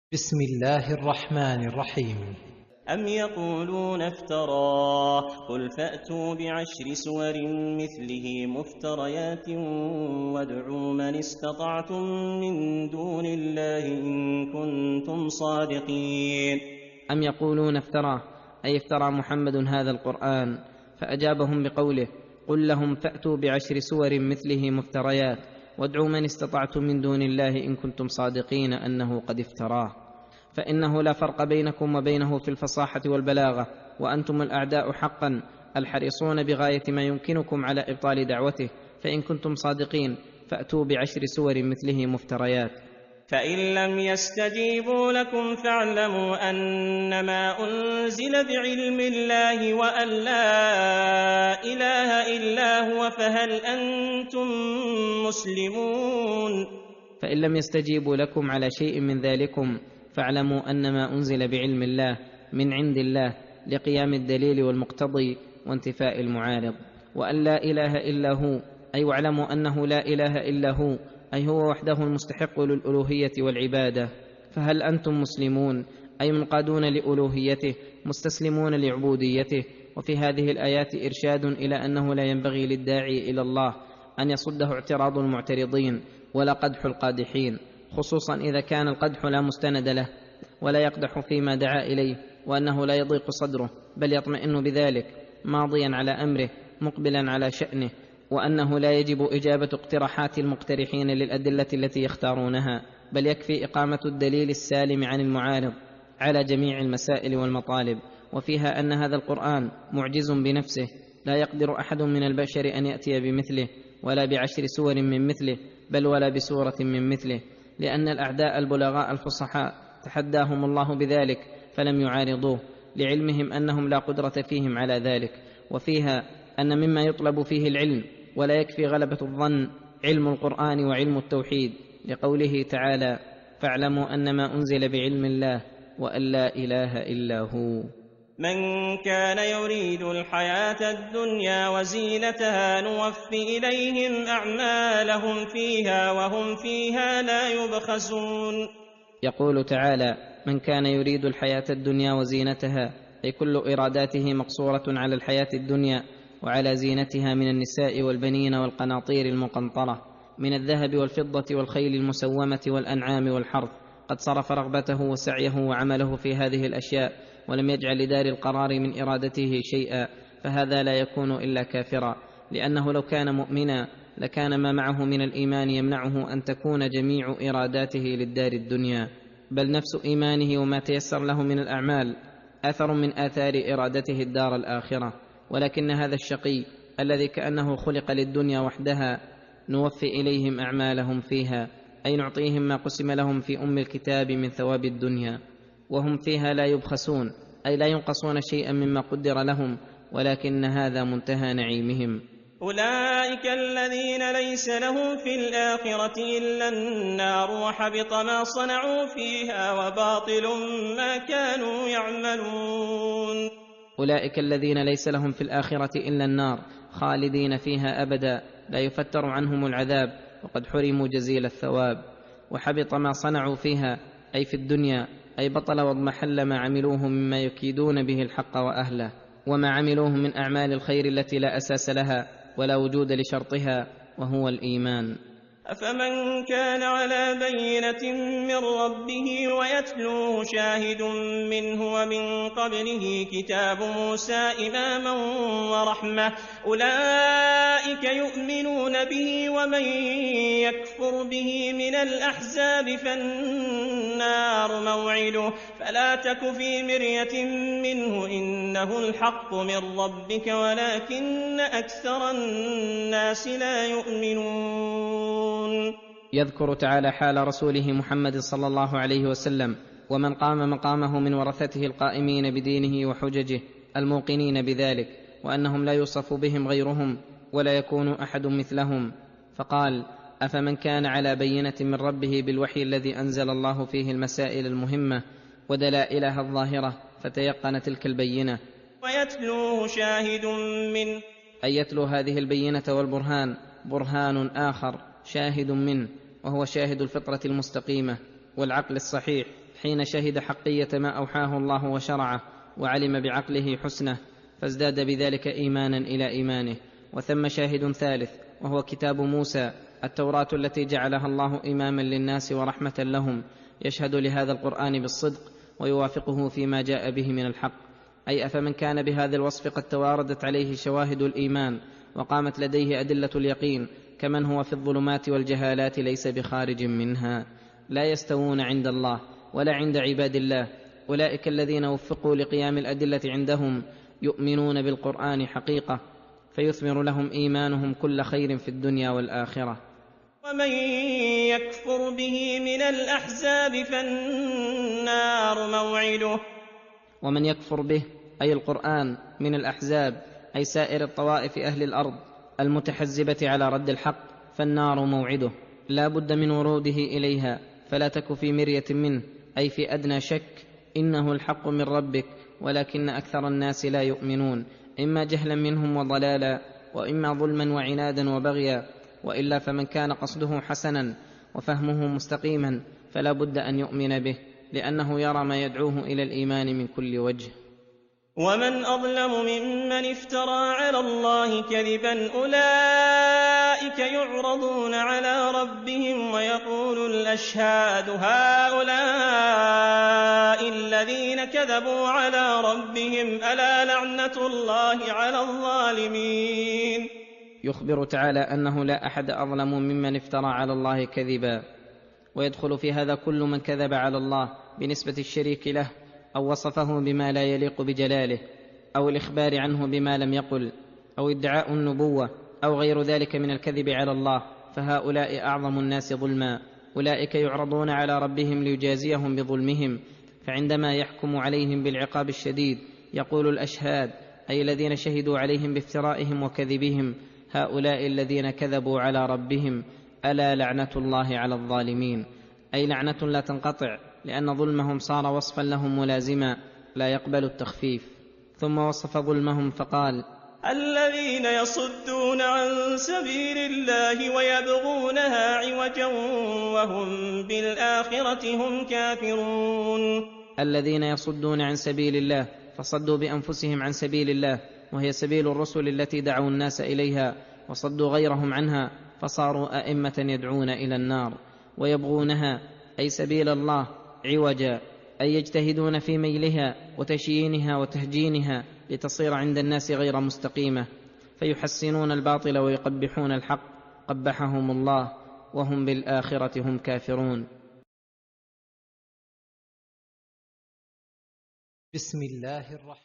بسم الله الرحمن الرحيم. أم يقولون افتراه قل فأتوا بعشر سور مثله مفتريات وادعوا من استطعتم من دون الله إن كنتم صادقين. أم يقولون افتراه أي افترى محمد هذا القرآن، فأجابهم بقوله قل لهم فأتوا بعشر سور مثله مفتريات وادعوا من استطعتم من دون الله إن كنتم صادقين أنه قد افتراه، فإنه لا فرق بينكم وبينه في الفصاحة والبلاغة، وأنتم الأعداء حقا الحريصون بغاية ما يمكنكم على إبطال دعوته، فإن كنتم صادقين فأتوا بعشر سور مثله مفتريات. فإن لم يستجيبوا لكم فاعلموا أنما أنزل بعلم الله وأن لا إله إلا هو فهل أنتم مسلمون. فإن لم يستجيبوا لكم على شيء من ذلكم فاعلموا أنما أنزل بعلم الله من عند الله لقيام الدليل والمقتضي وانتفاء المعارض، وأن لا إله إلا هو أي واعلموا أنه لا إله إلا هو أي هو وحده المستحق للألوهية والعبادة. فهل أنتم مسلمون أي منقادون لألوهيته مستسلمون لعبوديته. وفي هذه الآيات إرشاد إلى أنه لا ينبغي للداعي إلى الله أن يصده اعتراض المعترضين ولا قدح القادحين، خصوصا إذا كان القدح لا مستند له ولا يقدح فيما دعا إليه، وأنه لا يضيق صدره بل يطمئن بذلك ماضيا على أمره مقبلا على شأنه، وأنه لا يجب إجابة اقتراحات المقترحين للأدلة التي يختارونها، بل يكفي إقامة الدليل السالم عن المعارض على جميع المسائل والمطالب. وفيها أن هذا القرآن معجز بنفسه لا يقدر أحد من البشر أن يأتي بمثله ولا بعشر سور من مثله بل ولا بسورة من مثله، لأن الأعداء البلغاء الفصحاء تحداهم الله بذلك فلم يعارضوه لعلمهم أنهم لا قدرة فيهم على ذلك. وفيها أن مما يطلب فيه العلم ولا يكفي غلبة الظن علم القرآن وعلم التوحيد، لقوله تعالى فاعلموا أنما أنزل بعلم الله وأن لا إله إلا هو. من كان يريد الحياة الدنيا وزينتها نوفي إليهم أعمالهم فيها وهم فيها لا يبخسون. يقول تعالى من كان يريد الحياة الدنيا وزينتها، أي كل إراداته مقصورة على الحياة الدنيا وعلى زينتها من النساء والبنين والقناطير المقنطرة من الذهب والفضة والخيل المسومة والأنعام والحرث، قد صرف رغبته وسعيه وعمله في هذه الأشياء ولم يجعل لدار القرار من إرادته شيئا، فهذا لا يكون إلا كافرا، لأنه لو كان مؤمنا لكان ما معه من الإيمان يمنعه أن تكون جميع إراداته للدار الدنيا، بل نفس إيمانه وما تيسر له من الأعمال أثر من آثار إرادته الدار الآخرة. ولكن هذا الشقي الذي كأنه خلق للدنيا وحدها نوفي إليهم أعمالهم فيها، أي نعطيهم ما قسم لهم في أم الكتاب من ثواب الدنيا، وهم فيها لا يبخسون أي لا ينقصون شيئا مما قدر لهم، ولكن هذا منتهى نعيمهم. أولئك الذين ليس لهم في الآخرة إلا النار وحبط ما صنعوا فيها وباطل ما كانوا يعملون. أولئك الذين ليس لهم في الآخرة إلا النار خالدين فيها أبدا لا يفتر عنهم العذاب وقد حرموا جزيل الثواب. وحبط ما صنعوا فيها أي في الدنيا، أي بطل واضمحل ما عملوه مما يكيدون به الحق وأهله، وما عملوه من أعمال الخير التي لا أساس لها ولا وجود لشرطها وهو الإيمان. أفمن كان على بينة من ربه ويتلوه شاهد منه ومن قبله كتاب موسى إماما ورحمة أولئك يؤمنون به، ومن يكفر به من الأحزاب فالنار موعده فلا تك في مرية منه إنه الحق من ربك ولكن أكثر الناس لا يؤمنون. يذكر تعالى حال رسوله محمد صلى الله عليه وسلم ومن قام مقامه من ورثته القائمين بدينه وحججه الموقنين بذلك، وأنهم لا يوصف بهم غيرهم ولا يكون أحد مثلهم، فقال أفمن كان على بينة من ربه بالوحي الذي أنزل الله فيه المسائل المهمة ودلائلها الظاهرة فتيقن تلك البينة ويتلوه شاهد منه، أي يتلو هذه البينة والبرهان برهان آخر شاهد منه، وهو شاهد الفطرة المستقيمة والعقل الصحيح حين شهد حقية ما أوحاه الله وشرعه وعلم بعقله حسنه، فازداد بذلك إيمانا إلى إيمانه. وثم شاهد ثالث وهو كتاب موسى، التوراة التي جعلها الله إماما للناس ورحمة لهم، يشهد لهذا القرآن بالصدق ويوافقه فيما جاء به من الحق. أي أفمن كان بهذا الوصف قد تواردت عليه شواهد الإيمان وقامت لديه أدلة اليقين، كمن هو في الظلمات والجهالات ليس بخارج منها، لا يستوون عند الله ولا عند عباد الله. أولئك الذين وفقوا لقيام الأدلة عندهم يؤمنون بالقرآن حقيقة، فيثمر لهم إيمانهم كل خير في الدنيا والآخرة. ومن يكفر به من الأحزاب فالنار موعده. ومن يكفر به أي القرآن من الأحزاب، أي سائر الطوائف أهل الأرض المتحزبة على رد الحق، فالنار موعده، لا بد من وروده إليها، فلا تك في مرية منه، أي في أدنى شك، إنه الحق من ربك، ولكن أكثر الناس لا يؤمنون، إما جهلا منهم وضلالا، وإما ظلما وعنادا وبغيا. وإلا فمن كان قصده حسنا وفهمه مستقيما فلا بد أن يؤمن به، لأنه يرى ما يدعوه إلى الإيمان من كل وجه. ومن أظلم ممن افترى على الله كذبا، أولئك يعرضون على ربهم ويقول الأشهاد هؤلاء الذين كذبوا على ربهم، ألا لعنة الله على الظالمين. يخبر تعالى أنه لا أحد أظلم ممن افترى على الله كذبا، ويدخل في هذا كل من كذب على الله بنسبة الشريك له، أو وصفه بما لا يليق بجلاله، أو الإخبار عنه بما لم يقل، أو ادعاء النبوة، أو غير ذلك من الكذب على الله، فهؤلاء أعظم الناس ظلما. أولئك يعرضون على ربهم ليجازيهم بظلمهم، فعندما يحكم عليهم بالعقاب الشديد يقول الأشهاد، أي الذين شهدوا عليهم بافترائهم وكذبهم، هؤلاء الذين كذبوا على ربهم، ألا لعنة الله على الظالمين، أي لعنة لا تنقطع، لأن ظلمهم صار وصفا لهم ملازما لا يقبل التخفيف. ثم وصف ظلمهم فقال: الذين يصدون عن سبيل الله ويبغونها عوجا وهم بالآخرة هم كافرون. الذين يصدون عن سبيل الله، فصدوا بأنفسهم عن سبيل الله، وهي سبيل الرسل التي دعوا الناس إليها، وصدوا غيرهم عنها، فصاروا أئمة يدعون إلى النار. ويبغونها أي سبيل الله عوجا، أي يجتهدون في ميلها وتشيينها وتهجينها لتصير عند الناس غير مستقيمة، فيحسنون الباطل ويقبحون الحق، قبحهم الله، وهم بالآخرة هم كافرون. بسم الله الرحمن